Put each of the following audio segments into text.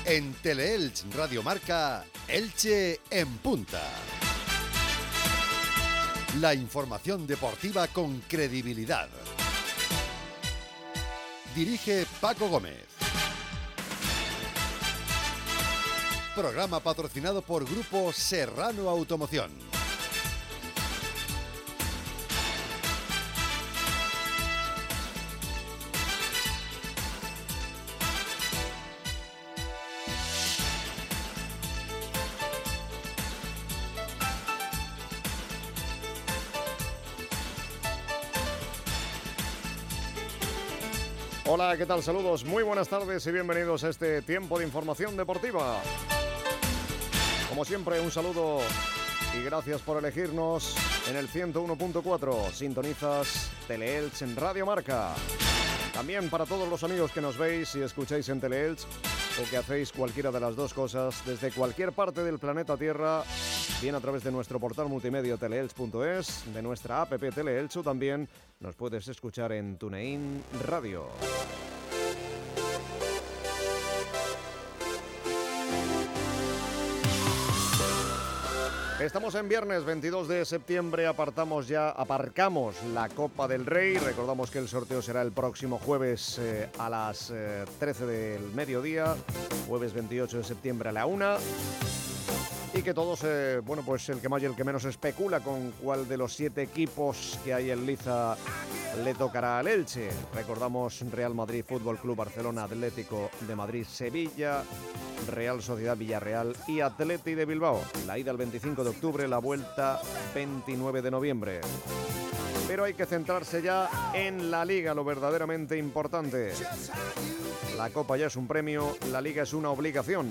En Teleelch Radio Marca, Elche en punta. La información deportiva con credibilidad. Dirige Paco Gómez. Programa patrocinado por Grupo Serrano Automoción. Hola, ¿qué tal? Saludos, muy buenas tardes y bienvenidos a este tiempo de información deportiva. Como siempre, un saludo y gracias por elegirnos en el 101.4. Sintonizas Teleelch en Radio Marca. También para todos los amigos que nos veis y escucháis en Teleelch o que hacéis cualquiera de las dos cosas desde cualquier parte del planeta Tierra, bien a través de nuestro portal multimedia teleelch.es, de nuestra app Teleelch o también nos puedes escuchar en TuneIn Radio. Estamos en viernes 22 de septiembre, aparcamos la Copa del Rey. Recordamos que el sorteo será el próximo jueves a las 13 del mediodía, jueves 28 de septiembre a la 1. Y que todos, pues el que más y el que menos especula con cuál de los 7 equipos que hay en liza le tocará al Elche. Recordamos Real Madrid, Fútbol Club Barcelona, Atlético de Madrid, Sevilla, Real Sociedad Villarreal y Atleti de Bilbao. La ida el 25 de octubre, la vuelta 29 de noviembre. Pero hay que centrarse ya en la Liga, lo verdaderamente importante. La Copa ya es un premio, la Liga es una obligación.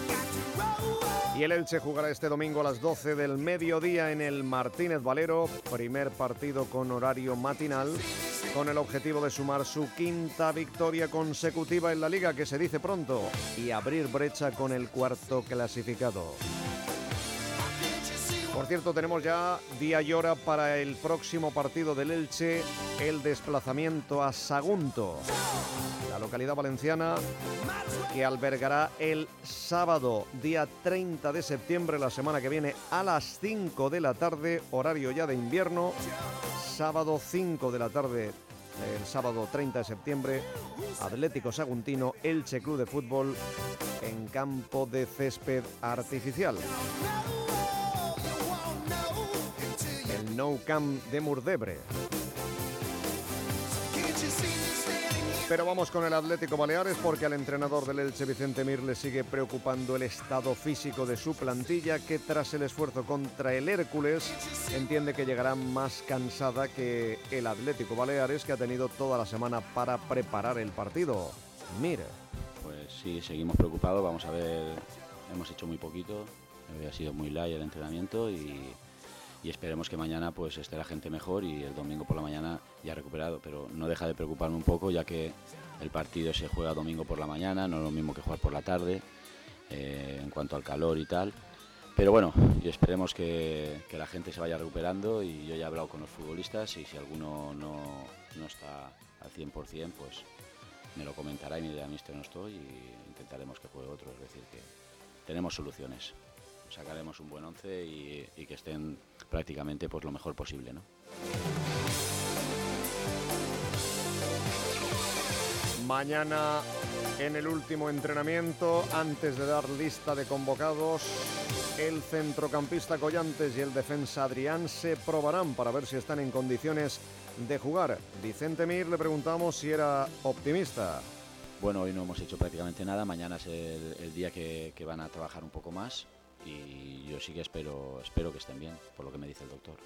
Y el Elche jugará este domingo a las 12 del mediodía en el Martínez Valero, primer partido con horario matinal, con el objetivo de sumar su 5ª victoria consecutiva en la Liga, que se dice pronto, y abrir brecha con el 4º clasificado. Por cierto, tenemos ya día y hora para el próximo partido del Elche, el desplazamiento a Sagunto, la localidad valenciana, que albergará el sábado, día 30 de septiembre, la semana que viene, a las 5 de la tarde, horario ya de invierno, sábado 5 de la tarde, el sábado 30 de septiembre, Atlético Saguntino, Elche Club de Fútbol, en campo de césped artificial. El Nou Camp de Murdebre. Pero vamos con el Atlético Baleares, porque al entrenador del Elche, Vicente Mir, le sigue preocupando el estado físico de su plantilla, que tras el esfuerzo contra el Hércules entiende que llegará más cansada que el Atlético Baleares, que ha tenido toda la semana para preparar el partido. Mir. Pues sí, seguimos preocupados, vamos a ver, hemos hecho muy poquito, ha sido muy light el entrenamiento y esperemos que mañana pues esté la gente mejor y el domingo por la mañana ya recuperado, pero no deja de preocuparme un poco, ya que el partido se juega domingo por la mañana, no es lo mismo que jugar por la tarde, en cuanto al calor y tal, pero bueno, y esperemos que la gente se vaya recuperando, y yo ya he hablado con los futbolistas y si alguno no está al 100%, pues me lo comentará y me dirá: mister, no estoy, y intentaremos que juegue otro, es decir, que tenemos soluciones. Sacaremos un buen 11 y que estén prácticamente pues lo mejor posible, ¿no? Mañana, en el último entrenamiento, antes de dar lista de convocados, el centrocampista Collantes y el defensa Adrián se probarán para ver si están en condiciones de jugar. Vicente Mir le preguntamos si era optimista. Bueno, hoy no hemos hecho prácticamente nada, mañana es el día que van a trabajar un poco más. Y yo sí que espero que estén bien, por lo que me dice el doctor.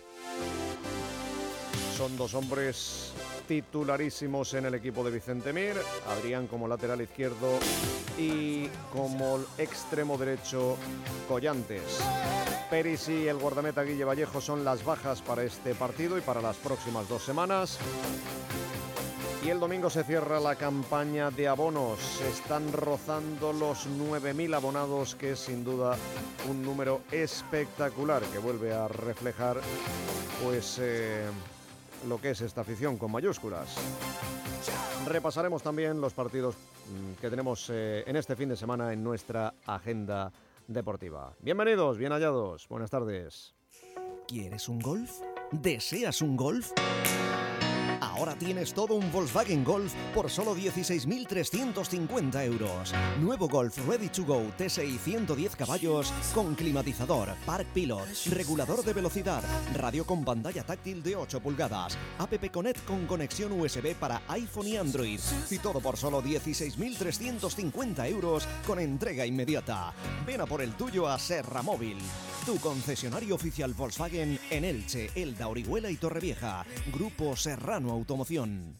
Son dos hombres titularísimos en el equipo de Vicente Mir, Adrián como lateral izquierdo y como extremo derecho Collantes. Peris y el guardameta Guille Vallejo son las bajas para este partido y para las próximas 2 semanas. Y el domingo se cierra la campaña de abonos. Están rozando los 9.000 abonados, que es sin duda un número espectacular que vuelve a reflejar pues lo que es esta afición con mayúsculas. Repasaremos también los partidos que tenemos en este fin de semana en nuestra agenda deportiva. Bienvenidos, bien hallados, buenas tardes. ¿Quieres un Golf? ¿Deseas un Golf? Ahora tienes todo un Volkswagen Golf por solo 16.350 euros. Nuevo Golf Ready to Go TSI 110 caballos con climatizador, Park Pilot, regulador de velocidad, radio con pantalla táctil de 8 pulgadas, App Connect con conexión USB para iPhone y Android. Y todo por solo 16.350 euros con entrega inmediata. Ven a por el tuyo a Serra Móvil. Tu concesionario oficial Volkswagen en Elche, Elda, Orihuela y Torrevieja. Grupo Serrano Automoción.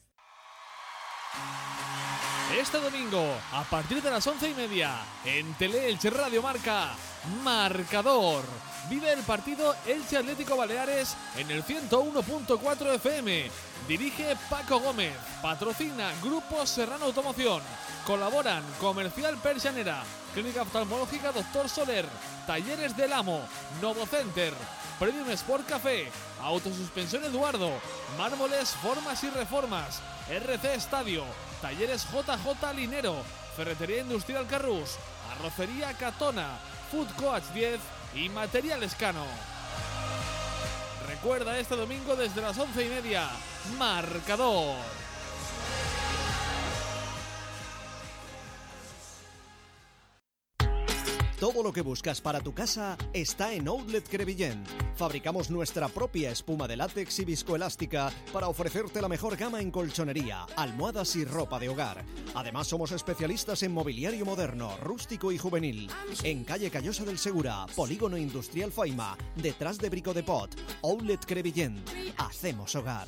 Este domingo, a partir de las 11:30, en Tele-Elche Radio Marca, Marcador. Vive el partido Elche Atlético Baleares en el 101.4 FM. Dirige Paco Gómez. Patrocina Grupo Serrano Automoción. Colaboran Comercial Persianera, Clínica Oftalmológica Dr. Soler, Talleres del Amo, Novo Center, Premium Sport Café, Autosuspensión Eduardo, Mármoles, Formas y Reformas, RC Estadio, Talleres JJ Linero, Ferretería Industrial Carrús, Arrocería Catona, Food Coach 10 y Material Escano. Recuerda este domingo desde las 11:30, Marcador. Todo lo que buscas para tu casa está en Outlet Crevillent. Fabricamos nuestra propia espuma de látex y viscoelástica para ofrecerte la mejor gama en colchonería, almohadas y ropa de hogar. Además, somos especialistas en mobiliario moderno, rústico y juvenil. En calle Callosa del Segura, Polígono Industrial Faima, detrás de Brico de Pot. Outlet Crevillent. Hacemos hogar.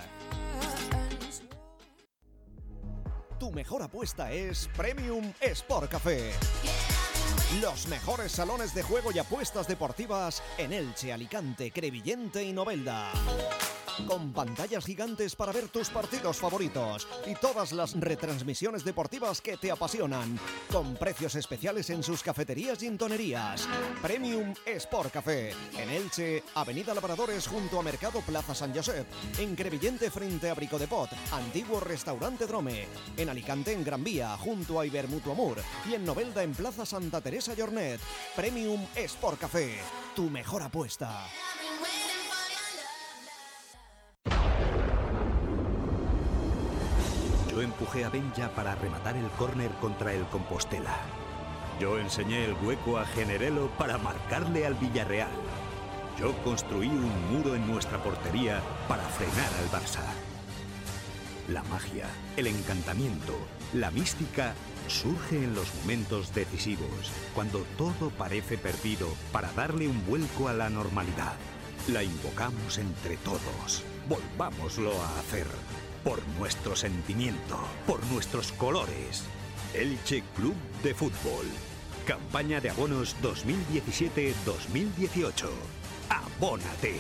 Tu mejor apuesta es Premium Sport Café. Los mejores salones de juego y apuestas deportivas en Elche, Alicante, Crevillente y Novelda. Con pantallas gigantes para ver tus partidos favoritos y todas las retransmisiones deportivas que te apasionan. Con precios especiales en sus cafeterías y tonerías. Premium Sport Café. En Elche, Avenida Labradores junto a Mercado Plaza San Josep. En Crevillente frente a Brico de Pot. Antiguo Restaurante Drome. En Alicante en Gran Vía junto a Ibermutuo Amur. Y en Novelda en Plaza Santa Teresa Llornet. Premium Sport Café. Tu mejor apuesta. Yo empujé a Benja para rematar el córner contra el Compostela. Yo enseñé el hueco a Generelo para marcarle al Villarreal. Yo construí un muro en nuestra portería para frenar al Barça. La magia, el encantamiento, la mística surge en los momentos decisivos, cuando todo parece perdido, para darle un vuelco a la normalidad. La invocamos entre todos. Volvámoslo a hacer. Por nuestro sentimiento, por nuestros colores. Elche Club de Fútbol. Campaña de abonos 2017-2018. ¡Abónate!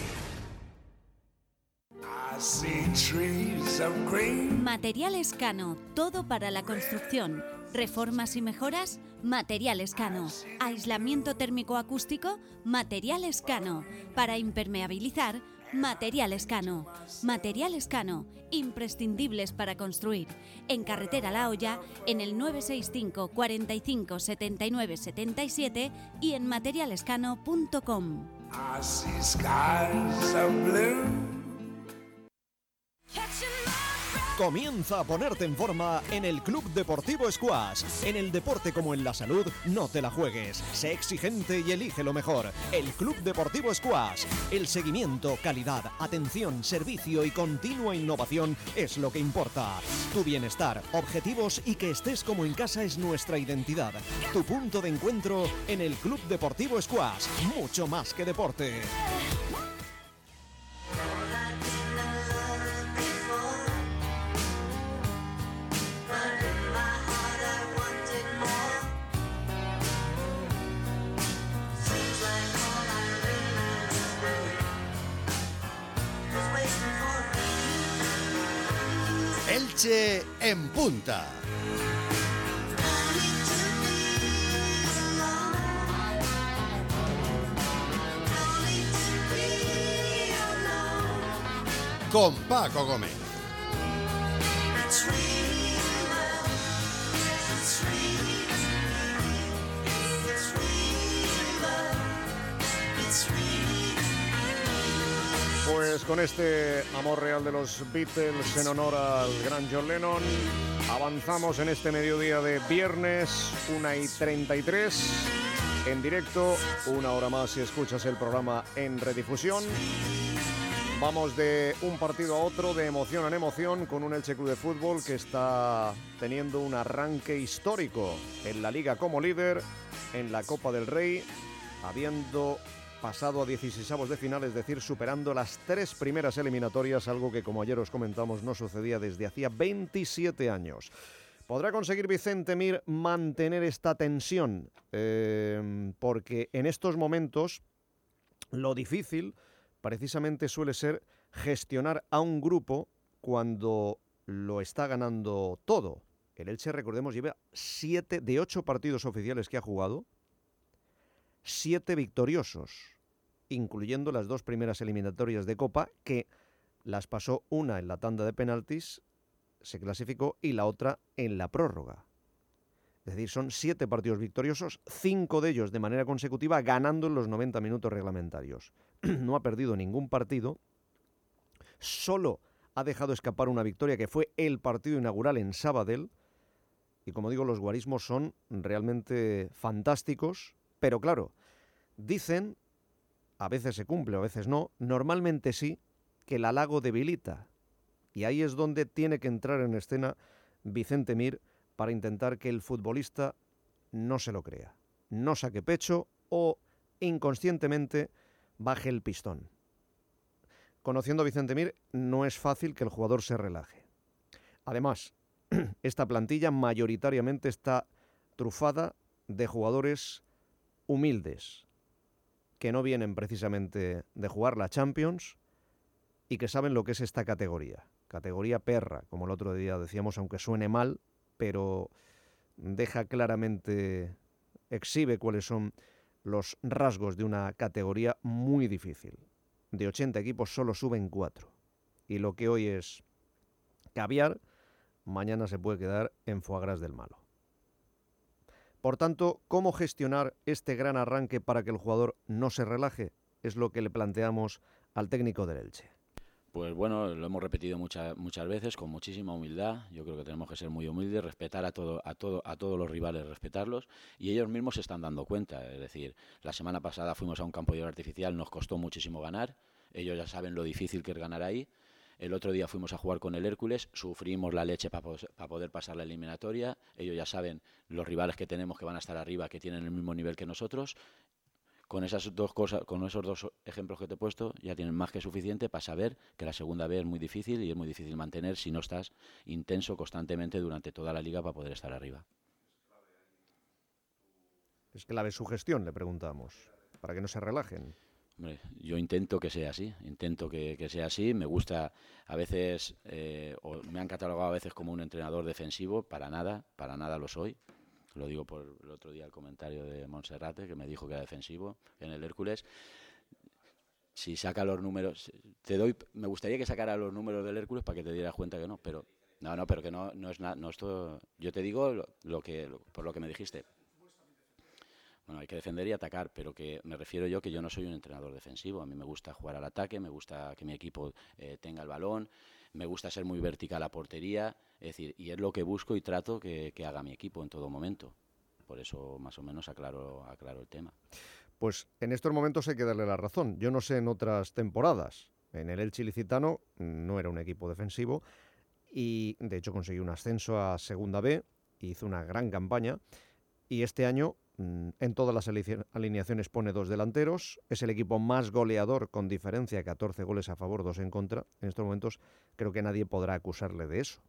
Material Escano, todo para la construcción. Reformas y mejoras, Material Escano. Aislamiento térmico acústico, Material Escano. Para impermeabilizar, Material Escano. Material Escano, imprescindibles para construir. En Carretera La Hoya, en el 965 45 79 77 y en materialescano.com. Comienza a ponerte en forma en el Club Deportivo Squash. En el deporte como en la salud, no te la juegues. Sé exigente y elige lo mejor. El Club Deportivo Squash. El seguimiento, calidad, atención, servicio y continua innovación es lo que importa. Tu bienestar, objetivos y que estés como en casa es nuestra identidad. Tu punto de encuentro en el Club Deportivo Squash. Mucho más que deporte. Elche en punta. con Paco Gómez. Pues con este amor real de los Beatles en honor al gran John Lennon, avanzamos en este mediodía de viernes, 1:33, en directo, una hora más si escuchas el programa en redifusión. Vamos de un partido a otro, de emoción en emoción, con un Elche Club de Fútbol que está teniendo un arranque histórico en la Liga como líder, en la Copa del Rey, habiendo pasado a 16avos de final, es decir, superando las 3 primeras eliminatorias, algo que, como ayer os comentamos, no sucedía desde hacía 27 años. ¿Podrá conseguir Vicente Mir mantener esta tensión? Porque en estos momentos lo difícil precisamente suele ser gestionar a un grupo cuando lo está ganando todo. El Elche, recordemos, lleva 7 de 8 partidos oficiales que ha jugado, 7 victoriosos, incluyendo las 2 primeras eliminatorias de Copa, que las pasó una en la tanda de penaltis, se clasificó, y la otra en la prórroga. Es decir, son 7 partidos victoriosos, 5 de ellos de manera consecutiva, ganando en los 90 minutos reglamentarios. No ha perdido ningún partido, solo ha dejado escapar una victoria que fue el partido inaugural en Sabadell, y como digo, los guarismos son realmente fantásticos, pero claro, dicen, a veces se cumple, a veces no, normalmente sí, que el halago debilita. Y ahí es donde tiene que entrar en escena Vicente Mir para intentar que el futbolista no se lo crea, no saque pecho o inconscientemente baje el pistón. Conociendo a Vicente Mir, no es fácil que el jugador se relaje. Además, esta plantilla mayoritariamente está trufada de jugadores humildes, que no vienen precisamente de jugar la Champions y que saben lo que es esta categoría perra, como el otro día decíamos, aunque suene mal, pero deja claramente, exhibe cuáles son los rasgos de una categoría muy difícil. De 80 equipos solo suben 4, y lo que hoy es caviar, mañana se puede quedar en foie gras del malo. Por tanto, ¿cómo gestionar este gran arranque para que el jugador no se relaje? Es lo que le planteamos al técnico del Elche. Pues bueno, lo hemos repetido muchas veces, con muchísima humildad. Yo creo que tenemos que ser muy humildes, respetar a todos los rivales, respetarlos, y ellos mismos se están dando cuenta. Es decir, la semana pasada fuimos a un campo de hielo artificial, nos costó muchísimo ganar. Ellos ya saben lo difícil que es ganar ahí. El otro día fuimos a jugar con el Hércules, sufrimos la leche para poder pasar la eliminatoria. Ellos ya saben los rivales que tenemos que van a estar arriba, que tienen el mismo nivel que nosotros. Con esas 2 cosas, con esos 2 ejemplos que te he puesto, ya tienen más que suficiente para saber que la segunda B es muy difícil, y es muy difícil mantener si no estás intenso constantemente durante toda la liga para poder estar arriba. Es clave su gestión, le preguntamos, para que no se relajen. Hombre, yo intento que sea así, que sea así. Me gusta a veces, o me han catalogado a veces como un entrenador defensivo, para nada lo soy. Lo digo por el otro día el comentario de Monserrate, que me dijo que era defensivo en el Hércules. Si saca los números, me gustaría que sacara los números del Hércules para que te dieras cuenta que no, pero pero que no es nada, no esto. Yo te digo por lo que me dijiste. Bueno, hay que defender y atacar, pero que me refiero yo que yo no soy un entrenador defensivo. A mí me gusta jugar al ataque, me gusta que mi equipo tenga el balón, me gusta ser muy vertical a portería, es decir, y es lo que busco y trato que haga mi equipo en todo momento. Por eso más o menos aclaro el tema. Pues en estos momentos hay que darle la razón. Yo no sé en otras temporadas. En el Elche Ilicitano no era un equipo defensivo y de hecho consiguió un ascenso a Segunda B, hizo una gran campaña, y este año en todas las alineaciones pone 2 delanteros, es el equipo más goleador con diferencia, 14 goles a favor, 2 en contra. En estos momentos creo que nadie podrá acusarle de eso.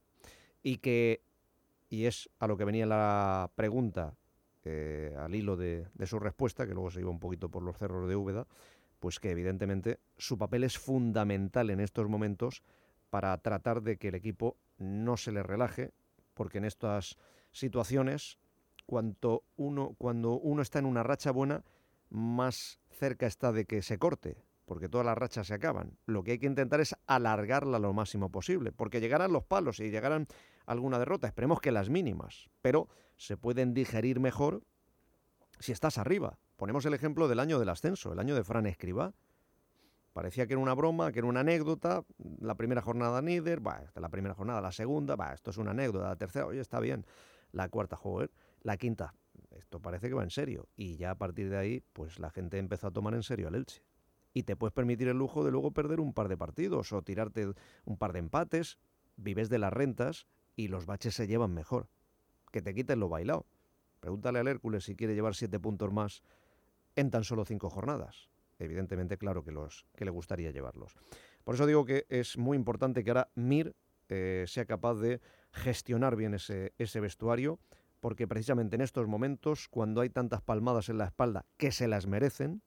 Y es a lo que venía la pregunta, al hilo de su respuesta, que luego se iba un poquito por los cerros de Úbeda, pues que evidentemente su papel es fundamental en estos momentos para tratar de que el equipo no se le relaje, porque en estas situaciones, cuando uno está en una racha buena, más cerca está de que se corte. porque todas las rachas se acaban. Lo que hay que intentar es alargarla lo máximo posible, porque llegarán los palos y llegarán alguna derrota, esperemos que las mínimas, pero se pueden digerir mejor si estás arriba. Ponemos el ejemplo del año del ascenso, el año de Fran Escribá. Parecía que era una broma, que era una anécdota. La primera jornada Níder, la primera jornada, la segunda, esto es una anécdota. La tercera, oye, está bien. La cuarta, joder. La quinta, esto parece que va en serio. Y ya a partir de ahí, pues la gente empezó a tomar en serio al Elche. Y te puedes permitir el lujo de luego perder un par de partidos o tirarte un par de empates. Vives de las rentas y los baches se llevan mejor. Que te quiten lo bailado. Pregúntale al Hércules si quiere llevar 7 puntos más en tan solo 5 jornadas. Evidentemente, claro que le gustaría llevarlos. Por eso digo que es muy importante que ahora Mir sea capaz de gestionar bien ese vestuario, porque precisamente en estos momentos, cuando hay tantas palmadas en la espalda que se las merecen,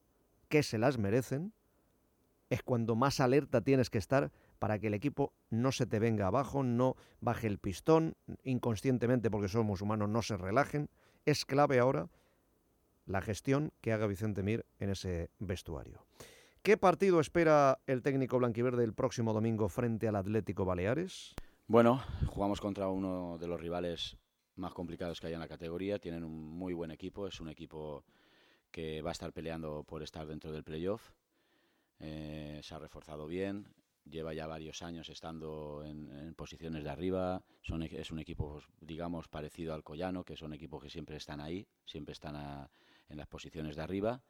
es cuando más alerta tienes que estar para que el equipo no se te venga abajo, no baje el pistón, inconscientemente, porque somos humanos, no se relajen. Es clave ahora la gestión que haga Vicente Mir en ese vestuario. ¿Qué partido espera el técnico blanquiverde el próximo domingo frente al Atlético Baleares? Bueno, jugamos contra uno de los rivales más complicados que hay en la categoría. Tienen un muy buen equipo, es un equipo que va a estar peleando por estar dentro del playoff. Se ha reforzado bien, lleva ya varios años estando en posiciones de arriba. Es un equipo, digamos, parecido al Collano, que son equipos que siempre están ahí, siempre están en las posiciones de arriba.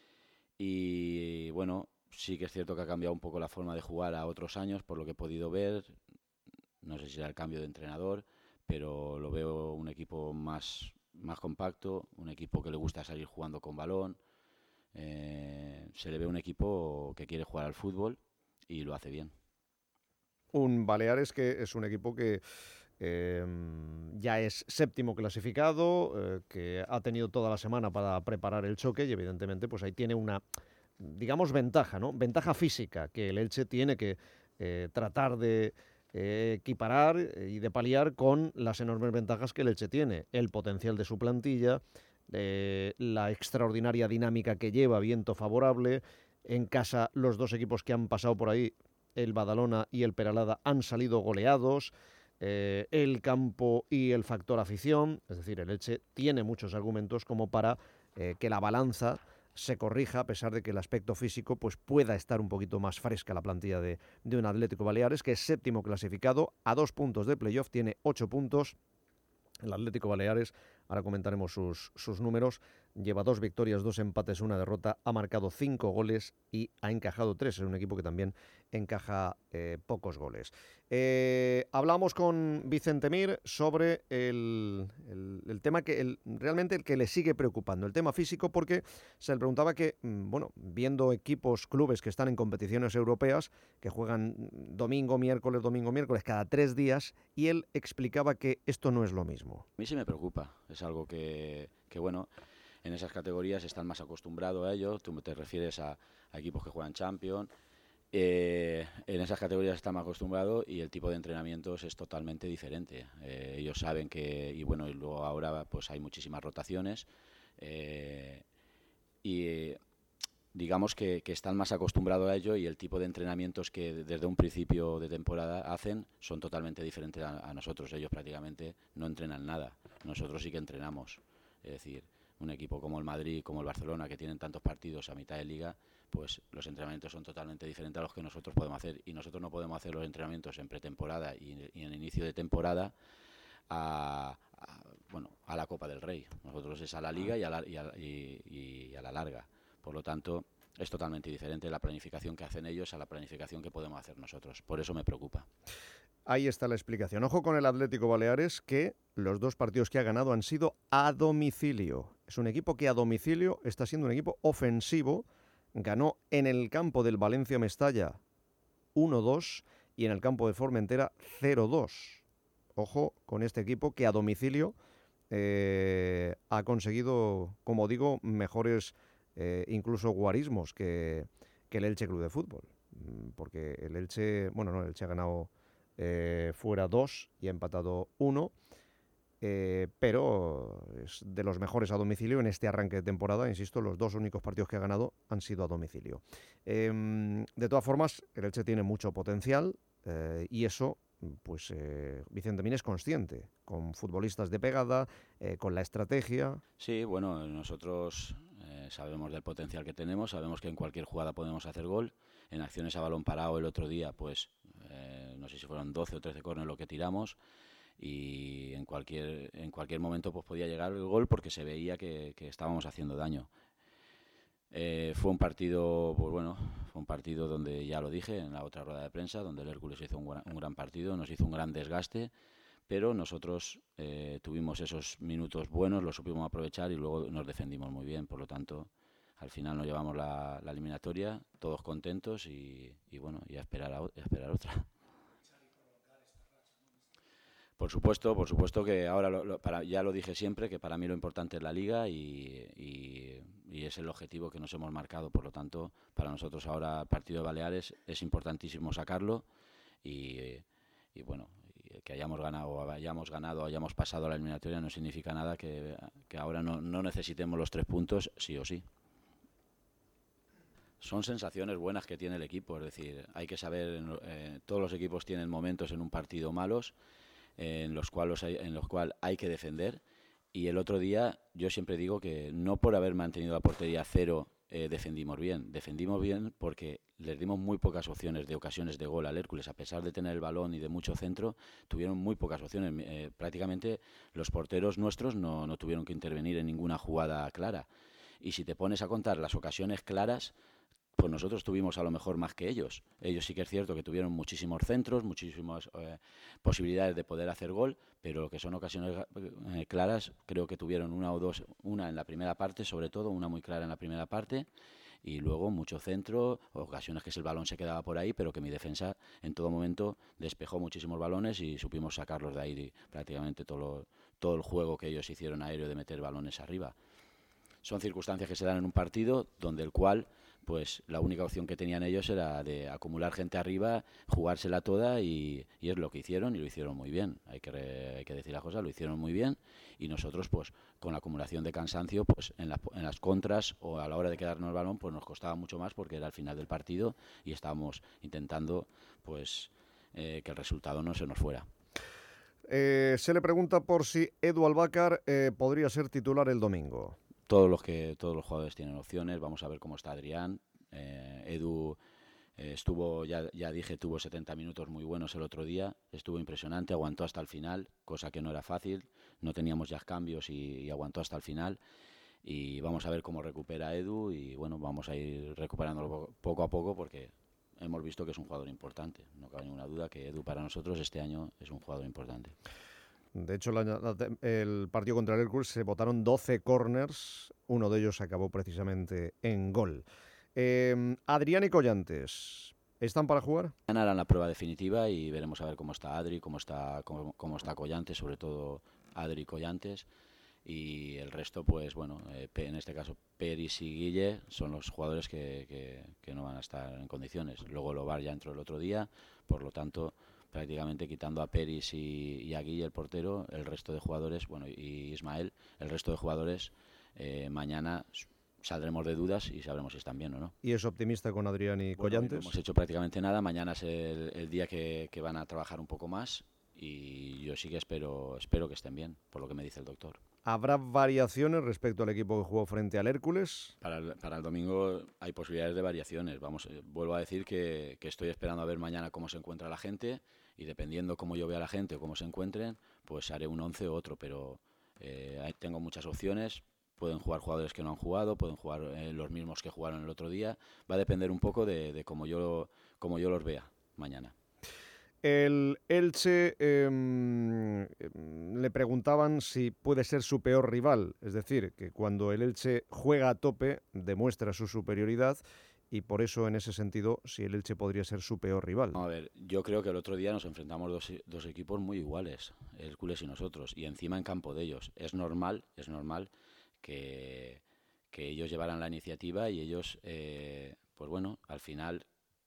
Y bueno, sí que es cierto que ha cambiado un poco la forma de jugar a otros años, por lo que he podido ver. No sé si será el cambio de entrenador, pero lo veo un equipo más compacto, un equipo que le gusta salir jugando con balón. Se le ve un equipo que quiere jugar al fútbol y lo hace bien. Un Baleares que es un equipo que ya es séptimo clasificado, que ha tenido toda la semana para preparar el choque y evidentemente pues ahí tiene una, digamos, ventaja, ¿no? Ventaja física que el Elche tiene que tratar de equiparar y de paliar con las enormes ventajas que el Elche tiene. El potencial de su plantilla, la extraordinaria dinámica que lleva, viento favorable. En casa los dos equipos que han pasado por ahí, el Badalona y el Peralada, han salido goleados. El campo y el factor afición, es decir, el Elche tiene muchos argumentos como para que la balanza se corrija, a pesar de que el aspecto físico pues pueda estar un poquito más fresca la plantilla de un Atlético Baleares, que es séptimo clasificado, a 2 puntos de playoff, tiene 8 puntos. El Atlético Baleares, ahora comentaremos sus números, lleva 2 victorias, 2 empates, 1 derrota, ha marcado 5 goles y ha encajado 3. Es un equipo que también encaja pocos goles. Hablamos con Vicente Mir sobre el tema que realmente el que le sigue preocupando, el tema físico, porque se le preguntaba que, bueno, viendo equipos, clubes que están en competiciones europeas, que juegan domingo, miércoles, cada 3 días, y él explicaba que esto no es lo mismo. A mí sí me preocupa, es algo que bueno, en esas categorías están más acostumbrados a ello. Tú te refieres a equipos que juegan Champions. En esas categorías están más acostumbrados y el tipo de entrenamientos es totalmente diferente. Ellos saben que, y bueno, y luego ahora pues hay muchísimas rotaciones y digamos que están más acostumbrados a ello, y el tipo de entrenamientos que desde un principio de temporada hacen son totalmente diferentes a nosotros. Ellos prácticamente no entrenan nada, nosotros sí que entrenamos. Es decir, un equipo como el Madrid, como el Barcelona, que tienen tantos partidos a mitad de liga, pues los entrenamientos son totalmente diferentes a los que nosotros podemos hacer, y nosotros no podemos hacer los entrenamientos en pretemporada y en inicio de temporada a la Copa del Rey. Nosotros es a la liga y a la larga. Por lo tanto, es totalmente diferente la planificación que hacen ellos a la planificación que podemos hacer nosotros. Por eso me preocupa. Ahí está la explicación. Ojo con el Atlético Baleares, que los 2 partidos que ha ganado han sido a domicilio. Es un equipo que a domicilio está siendo un equipo ofensivo. Ganó en el campo del Valencia Mestalla 1-2 y en el campo de Formentera 0-2. Ojo con este equipo que a domicilio ha conseguido, como digo, mejores incluso guarismos que el Elche Club de Fútbol. Porque el Elche, el Elche ha ganado fuera 2 y ha empatado 1. pero es de los mejores a domicilio en este arranque de temporada. Insisto, los 2 únicos partidos que ha ganado han sido a domicilio. De todas formas, el Elche tiene mucho potencial y eso, pues Vicente Mina es consciente, con futbolistas de pegada, con la estrategia. Sí, bueno, nosotros sabemos del potencial que tenemos, sabemos que en cualquier jugada podemos hacer gol. En acciones a balón parado el otro día, pues no sé si fueron 12 o 13 córneres lo que tiramos, y en cualquier momento pues podía llegar el gol porque se veía que estábamos haciendo daño. Fue un partido, pues bueno, fue un partido donde, ya lo dije en la otra rueda de prensa, donde el Hércules hizo un gran partido, nos hizo un gran desgaste, pero nosotros tuvimos esos minutos buenos, los supimos aprovechar y luego nos defendimos muy bien. Por lo tanto, al final nos llevamos la eliminatoria, todos contentos y bueno, y a esperar otra. Por supuesto que ahora, ya lo dije siempre, que para mí lo importante es la Liga y es el objetivo que nos hemos marcado. Por lo tanto, para nosotros ahora el partido de Baleares es importantísimo sacarlo y bueno, que hayamos ganado, hayamos pasado a la eliminatoria no significa nada que ahora no necesitemos los 3 puntos sí o sí. Son sensaciones buenas que tiene el equipo, es decir, hay que saber, todos los equipos tienen momentos en un partido malos, en los cuales hay que defender, y el otro día yo siempre digo que no por haber mantenido la portería cero defendimos bien porque les dimos muy pocas opciones de ocasiones de gol al Hércules. A pesar de tener el balón y de mucho centro, tuvieron muy pocas opciones, prácticamente los porteros nuestros no tuvieron que intervenir en ninguna jugada clara, y si te pones a contar las ocasiones claras, pues nosotros tuvimos a lo mejor más que ellos. Ellos sí que es cierto que tuvieron muchísimos centros, muchísimas posibilidades de poder hacer gol, pero lo que son ocasiones claras, creo que tuvieron una o dos, una en la primera parte, sobre todo, una muy clara en la primera parte, y luego mucho centro, ocasiones que el balón se quedaba por ahí, pero que mi defensa en todo momento despejó muchísimos balones y supimos sacarlos de ahí prácticamente todo el juego que ellos hicieron aéreo de meter balones arriba. Son circunstancias que se dan en un partido donde el cual, pues la única opción que tenían ellos era de acumular gente arriba, jugársela toda y es lo que hicieron, y lo hicieron muy bien. Hay que decir las cosas, lo hicieron muy bien, y nosotros pues con la acumulación de cansancio, pues en las contras o a la hora de quedarnos el balón, pues nos costaba mucho más porque era el final del partido y estábamos intentando pues que el resultado no se nos fuera. Se le pregunta por si Edu Albácar podría ser titular el domingo. Todos los jugadores tienen opciones. Vamos a ver cómo está Adrián. Edu estuvo, ya dije, tuvo 70 minutos muy buenos el otro día. Estuvo impresionante, aguantó hasta el final, cosa que no era fácil. No teníamos ya cambios y aguantó hasta el final. Y vamos a ver cómo recupera Edu y bueno, vamos a ir recuperándolo poco a poco porque hemos visto que es un jugador importante. No cabe ninguna duda que Edu para nosotros este año es un jugador importante. De hecho, el partido contra el Hércules se botaron 12 córners, uno de ellos acabó precisamente en gol. Adrián y Collantes, ¿están para jugar? Mañana harán la prueba definitiva y veremos a ver cómo está Adri, cómo está Collantes, sobre todo Adri y Collantes. Y el resto, pues bueno, en este caso Peris y Guille son los jugadores que no van a estar en condiciones. Luego Lobar ya entró el otro día, por lo tanto, prácticamente quitando a Peris y a Guille, el portero, el resto de jugadores, bueno, y Ismael, el resto de jugadores, mañana saldremos de dudas y sabremos si están bien o no. ¿Y es optimista con Adrián y Collantes? No hemos hecho prácticamente nada, mañana es el día que van a trabajar un poco más y yo sí que espero que estén bien, por lo que me dice el doctor. ¿Habrá variaciones respecto al equipo que jugó frente al Hércules? Para el domingo hay posibilidades de variaciones. Vuelvo a decir que estoy esperando a ver mañana cómo se encuentra la gente y dependiendo cómo yo vea a la gente o cómo se encuentren, pues haré un 11 u otro, pero tengo muchas opciones. Pueden jugar jugadores que no han jugado, pueden jugar los mismos que jugaron el otro día. Va a depender un poco de cómo yo los vea mañana. El Elche le preguntaban si puede ser su peor rival, es decir, que cuando el Elche juega a tope demuestra su superioridad y por eso en ese sentido si el Elche podría ser su peor rival. A ver, yo creo que el otro día nos enfrentamos dos equipos muy iguales, el Hércules y nosotros, y encima en campo de ellos. Es normal que ellos llevaran la iniciativa y ellos, pues bueno, al final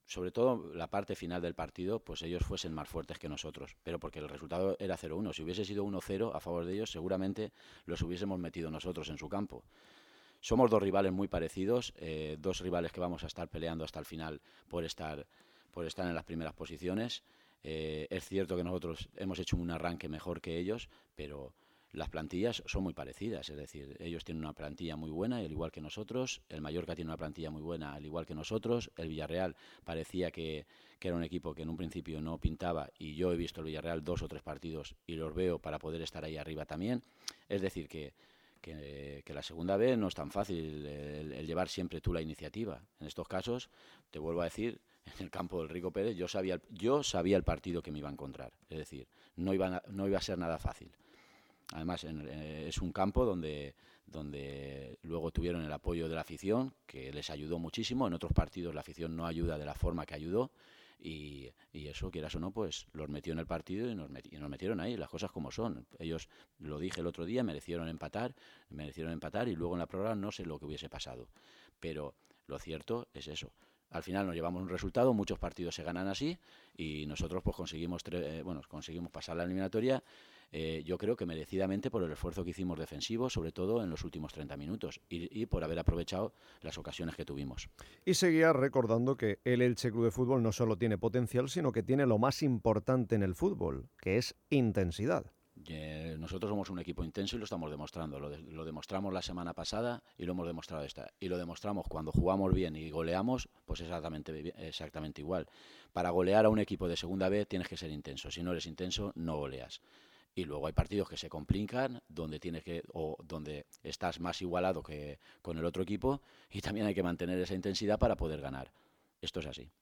sobre todo la parte final del partido, pues ellos fuesen más fuertes que nosotros, pero porque el resultado era 0-1. Si hubiese sido 1-0 a favor de ellos, seguramente los hubiésemos metido nosotros en su campo. Somos dos rivales muy parecidos, dos rivales que vamos a estar peleando hasta el final por estar en las primeras posiciones. Es cierto que nosotros hemos hecho un arranque mejor que ellos, pero las plantillas son muy parecidas, es decir, ellos tienen una plantilla muy buena, al igual que nosotros, el Mallorca tiene una plantilla muy buena, al igual que nosotros, el Villarreal parecía que era un equipo que en un principio no pintaba, y yo he visto el Villarreal 2 o 3 partidos y los veo para poder estar ahí arriba también. Es decir, que la segunda B no es tan fácil el llevar siempre tú la iniciativa. En estos casos, te vuelvo a decir, en el campo del Rico Pérez yo sabía el partido que me iba a encontrar, es decir, no iba a ser nada fácil. Además, es un campo donde luego tuvieron el apoyo de la afición, que les ayudó muchísimo. En otros partidos la afición no ayuda de la forma que ayudó, y eso, quieras o no, pues los metió en el partido y nos metieron ahí, las cosas como son. Ellos, lo dije el otro día, merecieron empatar, y luego en la prórroga no sé lo que hubiese pasado. Pero lo cierto es eso. Al final nos llevamos un resultado, muchos partidos se ganan así, y nosotros pues conseguimos pasar la eliminatoria, yo creo que merecidamente, por el esfuerzo que hicimos defensivo, sobre todo en los últimos 30 minutos, y por haber aprovechado las ocasiones que tuvimos. Y seguía recordando que el Elche Club de Fútbol no solo tiene potencial, sino que tiene lo más importante en el fútbol, que es intensidad. Nosotros somos un equipo intenso y lo estamos demostrando. Lo demostramos la semana pasada y lo hemos demostrado esta. Y lo demostramos cuando jugamos bien y goleamos, pues exactamente igual. Para golear a un equipo de segunda B tienes que ser intenso. Si no eres intenso, no goleas. Y luego hay partidos que se complican, donde estás más igualado que con el otro equipo, y también hay que mantener esa intensidad para poder ganar. Esto es así.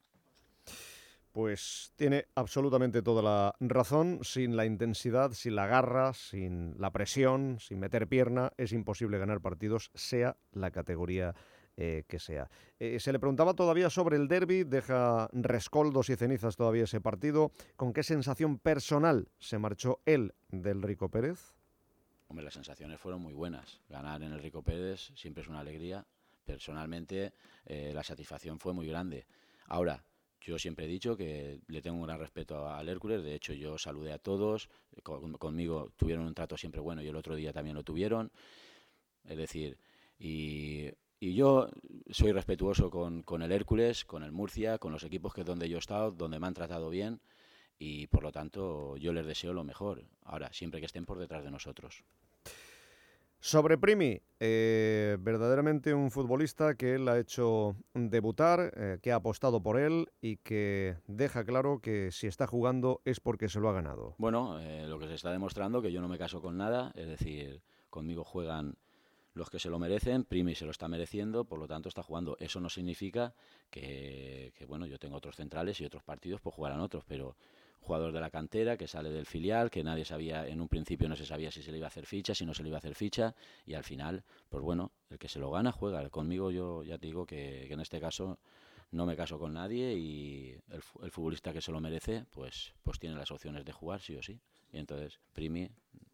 Pues tiene absolutamente toda la razón. Sin la intensidad, sin la garra, sin la presión, sin meter pierna, es imposible ganar partidos, sea la categoría que sea. Se le preguntaba todavía sobre el derbi, deja rescoldos y cenizas todavía ese partido. ¿Con qué sensación personal se marchó él del Rico Pérez? Hombre, las sensaciones fueron muy buenas. Ganar en el Rico Pérez siempre es una alegría. Personalmente, la satisfacción fue muy grande. Ahora, yo siempre he dicho que le tengo un gran respeto al Hércules. De hecho, yo saludé a todos. Conmigo tuvieron un trato siempre bueno y el otro día también lo tuvieron. Es decir, y yo soy respetuoso con el Hércules, con el Murcia, con los equipos que donde yo he estado, donde me han tratado bien, y por lo tanto yo les deseo lo mejor. Ahora, siempre que estén por detrás de nosotros. Sobre Primi, verdaderamente un futbolista que él ha hecho debutar, que ha apostado por él y que deja claro que si está jugando es porque se lo ha ganado. Bueno, lo que se está demostrando, que yo no me caso con nada, es decir, conmigo juegan los que se lo merecen, Primi se lo está mereciendo, por lo tanto está jugando. Eso no significa que bueno, yo tengo otros centrales y otros partidos, pues jugarán otros, pero jugador de la cantera, que sale del filial, que nadie sabía, en un principio no se sabía si se le iba a hacer ficha, si no se le iba a hacer ficha, y al final, pues bueno, el que se lo gana juega. Conmigo yo ya te digo que en este caso no me caso con nadie, y el futbolista que se lo merece, pues tiene las opciones de jugar sí o sí. Y entonces, Primi...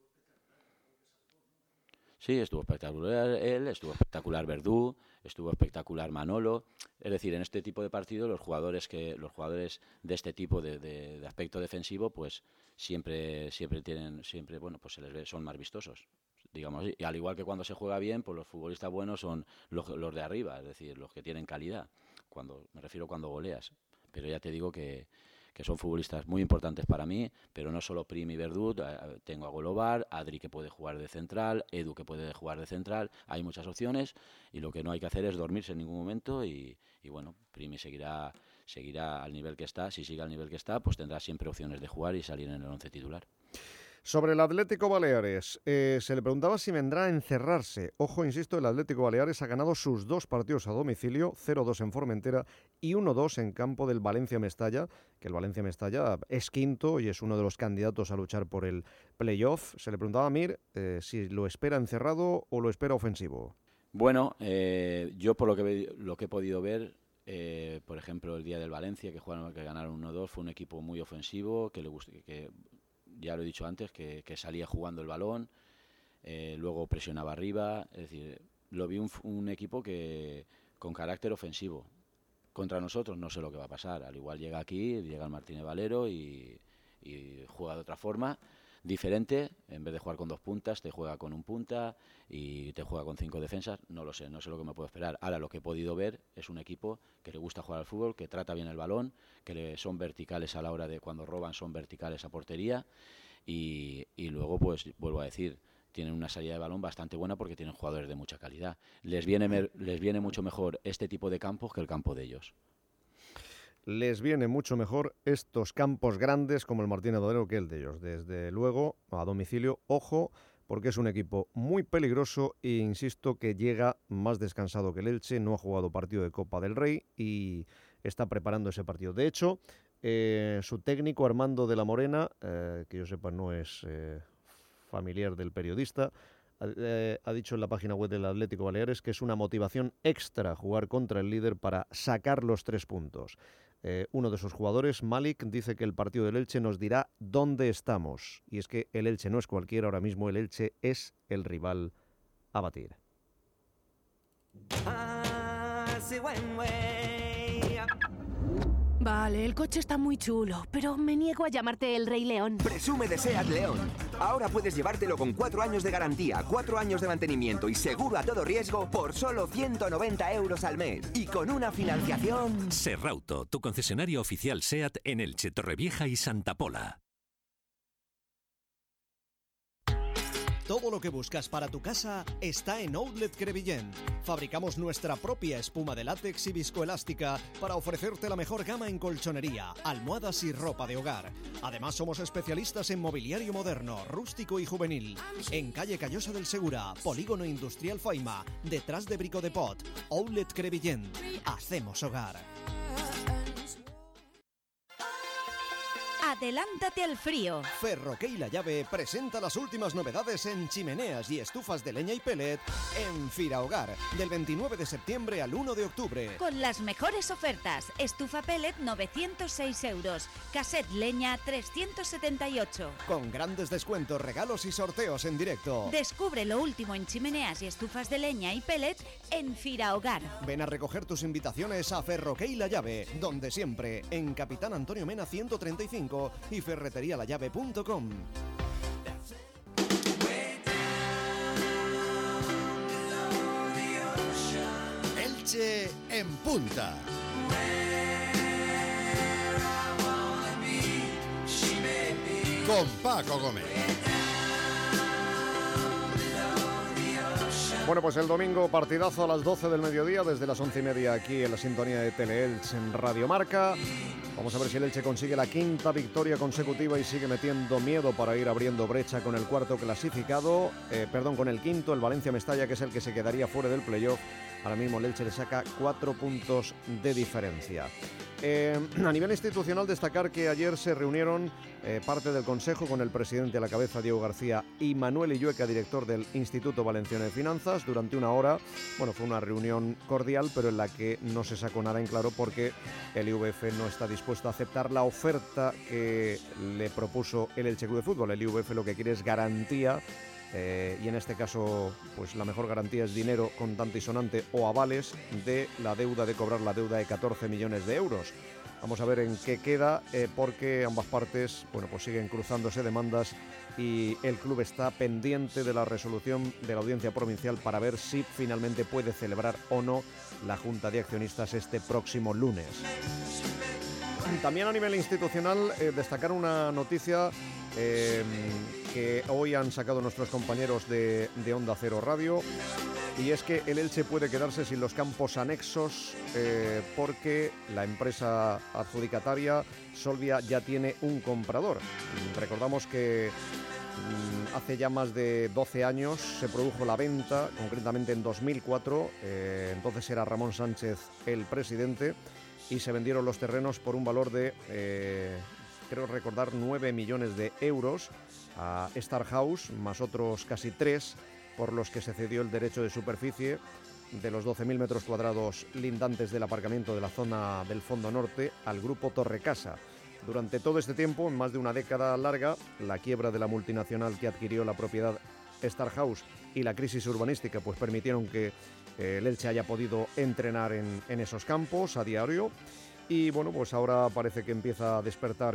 Sí, estuvo espectacular él, estuvo espectacular Verdú, estuvo espectacular Manolo. Es decir, en este tipo de partidos los jugadores de este tipo de aspecto defensivo, pues siempre bueno, pues se les ve, son más vistosos, digamos así. Y al igual que cuando se juega bien, pues los futbolistas buenos son los de arriba, es decir, los que tienen calidad. Me refiero cuando goleas. Pero ya te digo que son futbolistas muy importantes para mí, pero no solo Primi y Verdú, tengo a Golobar, Adri que puede jugar de central, Edu que puede jugar de central, hay muchas opciones, y lo que no hay que hacer es dormirse en ningún momento, y bueno, Primi seguirá al nivel que está. Si sigue al nivel que está, pues tendrá siempre opciones de jugar y salir en el 11 titular. Sobre el Atlético Baleares, se le preguntaba si vendrá a encerrarse. Ojo, insisto, el Atlético Baleares ha ganado sus 2 partidos a domicilio, 0-2 en Formentera y 1-2 en campo del Valencia Mestalla, que el Valencia Mestalla es quinto y es uno de los candidatos a luchar por el playoff. Se le preguntaba a Mir si lo espera encerrado o lo espera ofensivo. Bueno, yo por lo que he podido ver, por ejemplo, el día del Valencia, que ganaron 1-2, fue un equipo muy ofensivo, que le gusta, que ya lo he dicho antes, que salía jugando el balón, luego presionaba arriba. Es decir, lo vi un equipo con carácter ofensivo, contra nosotros no sé lo que va a pasar. Al igual llega aquí, llega el Martínez Valero y juega de otra forma, diferente. En vez de jugar con 2 puntas, te juega con 1 punta y te juega con 5 defensas. No lo sé, no sé lo que me puedo esperar. Ahora lo que he podido ver es un equipo que le gusta jugar al fútbol, que trata bien el balón, que son verticales a la hora de cuando roban, son verticales a portería y luego, pues vuelvo a decir, tienen una salida de balón bastante buena porque tienen jugadores de mucha calidad. Les viene mucho mejor este tipo de campos que el campo de ellos. Les viene mucho mejor estos campos grandes como el Martínez Valero que el de ellos. Desde luego, a domicilio, ojo, porque es un equipo muy peligroso e insisto que llega más descansado que el Elche, no ha jugado partido de Copa del Rey y está preparando ese partido. De hecho, su técnico Armando de la Morena, que yo sepa no es familiar del periodista, ha dicho en la página web del Atlético Baleares que es una motivación extra jugar contra el líder para sacar los 3 puntos. Uno de sus jugadores, Malik, dice que el partido del Elche nos dirá dónde estamos. Y es que el Elche no es cualquiera, ahora mismo el Elche es el rival a batir. Vale, el coche está muy chulo, pero me niego a llamarte el Rey León. Presume de SEAT León. Ahora puedes llevártelo con 4 años de garantía, 4 años de mantenimiento y seguro a todo riesgo por solo 190 € al mes. Y con una financiación... Serrauto, tu concesionario oficial SEAT en Elche, Torrevieja y Santa Pola. Todo lo que buscas para tu casa está en Outlet Crevillent. Fabricamos nuestra propia espuma de látex y viscoelástica para ofrecerte la mejor gama en colchonería, almohadas y ropa de hogar. Además, somos especialistas en mobiliario moderno, rústico y juvenil. En calle Callosa del Segura, Polígono Industrial Faima, detrás de Brico de Pot. Outlet Crevillent. Hacemos hogar. Adelántate al frío. Ferroque y La Llave presenta las últimas novedades en chimeneas y estufas de leña y pellet en Fira Hogar, del 29 de septiembre al 1 de octubre. Con las mejores ofertas. Estufa pellet 906 €, cassette leña 378. Con grandes descuentos, regalos y sorteos en directo. Descubre lo último en chimeneas y estufas de leña y pellet en Fira Hogar. Ven a recoger tus invitaciones a Ferroque y La Llave, donde siempre, en Capitán Antonio Mena 135 y ferreterialallave.com. Elche en punta. Con Paco Gómez. Bueno, pues el domingo partidazo a las 12 del mediodía, desde las 11:30 aquí en la sintonía de Teleelch en Radio Marca. Vamos a ver si el Elche consigue la 5ª victoria consecutiva y sigue metiendo miedo para ir abriendo brecha con el 4º clasificado. Con el 5º, el Valencia Mestalla, que es el que se quedaría fuera del playoff. Ahora mismo el Elche le saca 4 puntos de diferencia. A nivel institucional, destacar que ayer se reunieron parte del Consejo con el presidente a la cabeza, Diego García, y Manuel Illueca, director del Instituto Valenciano de Finanzas, durante 1 hora. Bueno, fue una reunión cordial, pero en la que no se sacó nada en claro porque el IVF no está dispuesto a aceptar la oferta que le propuso el Elche Club de Fútbol. El IVF lo que quiere es garantía. Y en este caso, pues la mejor garantía es dinero contante y sonante o avales de la deuda, de cobrar la deuda de 14 millones de euros. Vamos a ver en qué queda, porque ambas partes, bueno, pues siguen cruzándose demandas y el club está pendiente de la resolución de la audiencia provincial para ver si finalmente puede celebrar o no la Junta de Accionistas este próximo lunes. También a nivel institucional, destacar una noticia que hoy han sacado nuestros compañeros de Onda Cero Radio, y es que el Elche puede quedarse sin los campos anexos porque la empresa adjudicataria Solvia ya tiene un comprador. Recordamos que hace ya más de 12 años se produjo la venta, concretamente en 2004, entonces era Ramón Sánchez el presidente, y se vendieron los terrenos por un valor de, creo recordar, 9 millones de euros a Star House, más otros casi 3 por los que se cedió el derecho de superficie de los 12.000 metros cuadrados lindantes del aparcamiento de la zona del Fondo Norte al grupo Torrecasa. Durante todo este tiempo, en más de una década larga, la quiebra de la multinacional que adquirió la propiedad Star House y la crisis urbanística pues permitieron que el Elche haya podido entrenar en esos campos a diario. Y bueno, pues ahora parece que empieza a despertar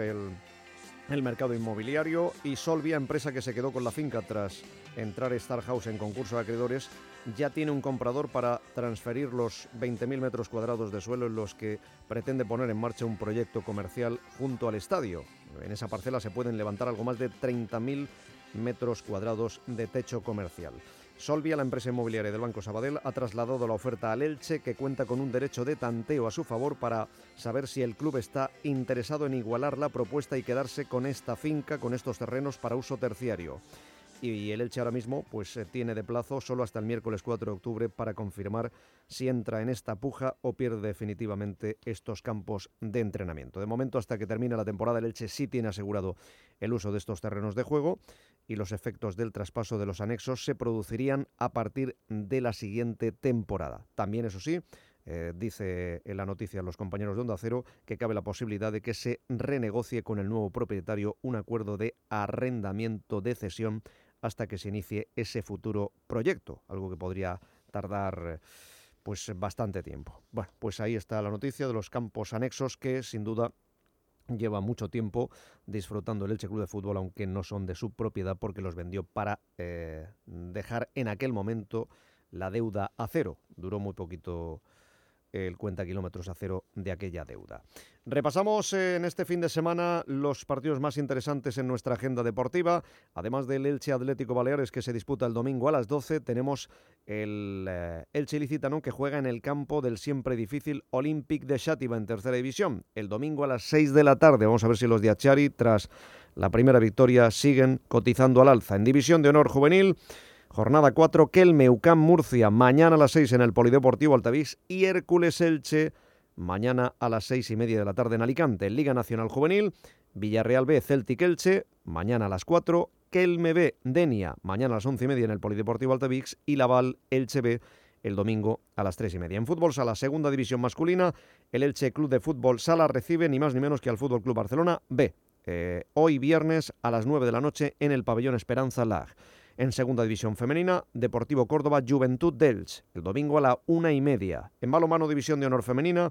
el mercado inmobiliario, y Solvia, empresa que se quedó con la finca tras entrar Star House en concurso de acreedores, ya tiene un comprador para transferir los 20.000 metros cuadrados de suelo en los que pretende poner en marcha un proyecto comercial junto al estadio. En esa parcela se pueden levantar algo más de 30.000 metros cuadrados de techo comercial. Solvia, la empresa inmobiliaria del Banco Sabadell, ha trasladado la oferta al Elche, que cuenta con un derecho de tanteo a su favor para saber si el club está interesado en igualar la propuesta y quedarse con esta finca, con estos terrenos para uso terciario. Y el Elche ahora mismo pues tiene de plazo solo hasta el miércoles 4 de octubre para confirmar si entra en esta puja o pierde definitivamente estos campos de entrenamiento. De momento, hasta que termine la temporada, el Elche sí tiene asegurado el uso de estos terrenos de juego, y los efectos del traspaso de los anexos se producirían a partir de la siguiente temporada. También, eso sí, dice en la noticia los compañeros de Onda Cero que cabe la posibilidad de que se renegocie con el nuevo propietario un acuerdo de arrendamiento de cesión hasta que se inicie ese futuro proyecto, algo que podría tardar pues bastante tiempo. Bueno, pues ahí está la noticia de los campos anexos, que sin duda lleva mucho tiempo disfrutando el Elche Club de Fútbol, aunque no son de su propiedad, porque los vendió para dejar en aquel momento la deuda a cero. Duró muy poquito el cuenta kilómetros a cero de aquella deuda. Repasamos en este fin de semana los partidos más interesantes en nuestra agenda deportiva. Además del Elche Atlético Baleares, que se disputa el domingo a las 12, tenemos el Elche Ilicitano, que juega en el campo del siempre difícil Olympique de Xàtiva en tercera división. El domingo a las 6 de la tarde. Vamos a ver si los de Achari, tras la primera victoria, siguen cotizando al alza. En División de Honor Juvenil, jornada 4, Kelme UCAM Murcia, mañana a las 6 en el Polideportivo Altavix, y Hércules Elche, mañana a las 6:30 de la tarde en Alicante. En Liga Nacional Juvenil, Villarreal B, Celtic Elche, mañana a las 4, Kelme B, Denia, mañana a las 11:30 en el Polideportivo Altavix, y Laval Elche B, el domingo a las 3:30. En fútbol sala, segunda división masculina, el Elche Club de Fútbol Sala recibe ni más ni menos que al Fútbol Club Barcelona B, hoy viernes a las 9 de la noche en el pabellón Esperanza Lag. En segunda división femenina, Deportivo Córdoba Juventud d'Elche, el domingo a la 1:30. En balonmano división de honor femenina,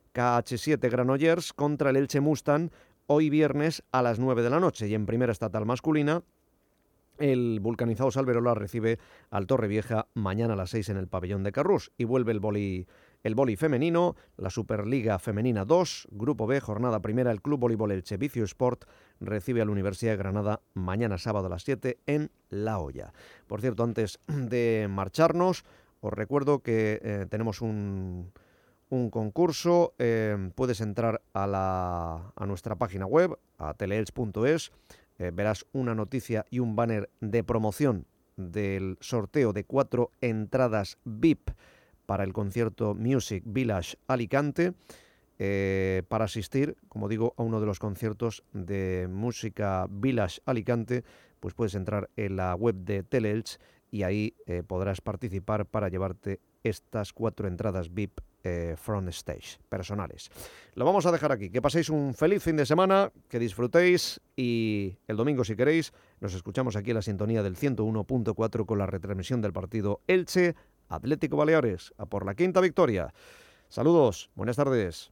KH7 Granollers contra el Elche Mustang, hoy viernes a las 9 de la noche. Y en primera estatal masculina, el vulcanizado Salverola recibe al Torrevieja mañana a las 6 en el pabellón de Carrús. Y vuelve el vóley femenino, la Superliga Femenina 2, Grupo B, jornada primera, el Club Voleibol Elche Vicio Sport recibe a la Universidad de Granada mañana sábado a las 7 en La Hoya. Por cierto, antes de marcharnos, os recuerdo que tenemos un concurso. Puedes entrar a nuestra página web, a teleelch.es, verás una noticia y un banner de promoción del sorteo de 4 entradas VIP para el concierto Music Village Alicante, para asistir, como digo, a uno de los conciertos de Música Village Alicante. Pues puedes entrar en la web de Teleelch y ahí podrás participar para llevarte estas 4 entradas VIP front stage, personales. Lo vamos a dejar aquí. Que paséis un feliz fin de semana, que disfrutéis, y el domingo, si queréis, nos escuchamos aquí en la sintonía del 101.4 con la retransmisión del partido Elche Atlético Baleares, a por la 5ª victoria. Saludos, buenas tardes.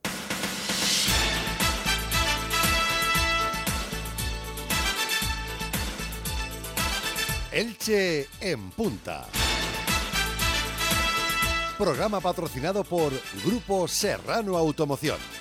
Elche en punta. Programa patrocinado por Grupo Serrano Automoción.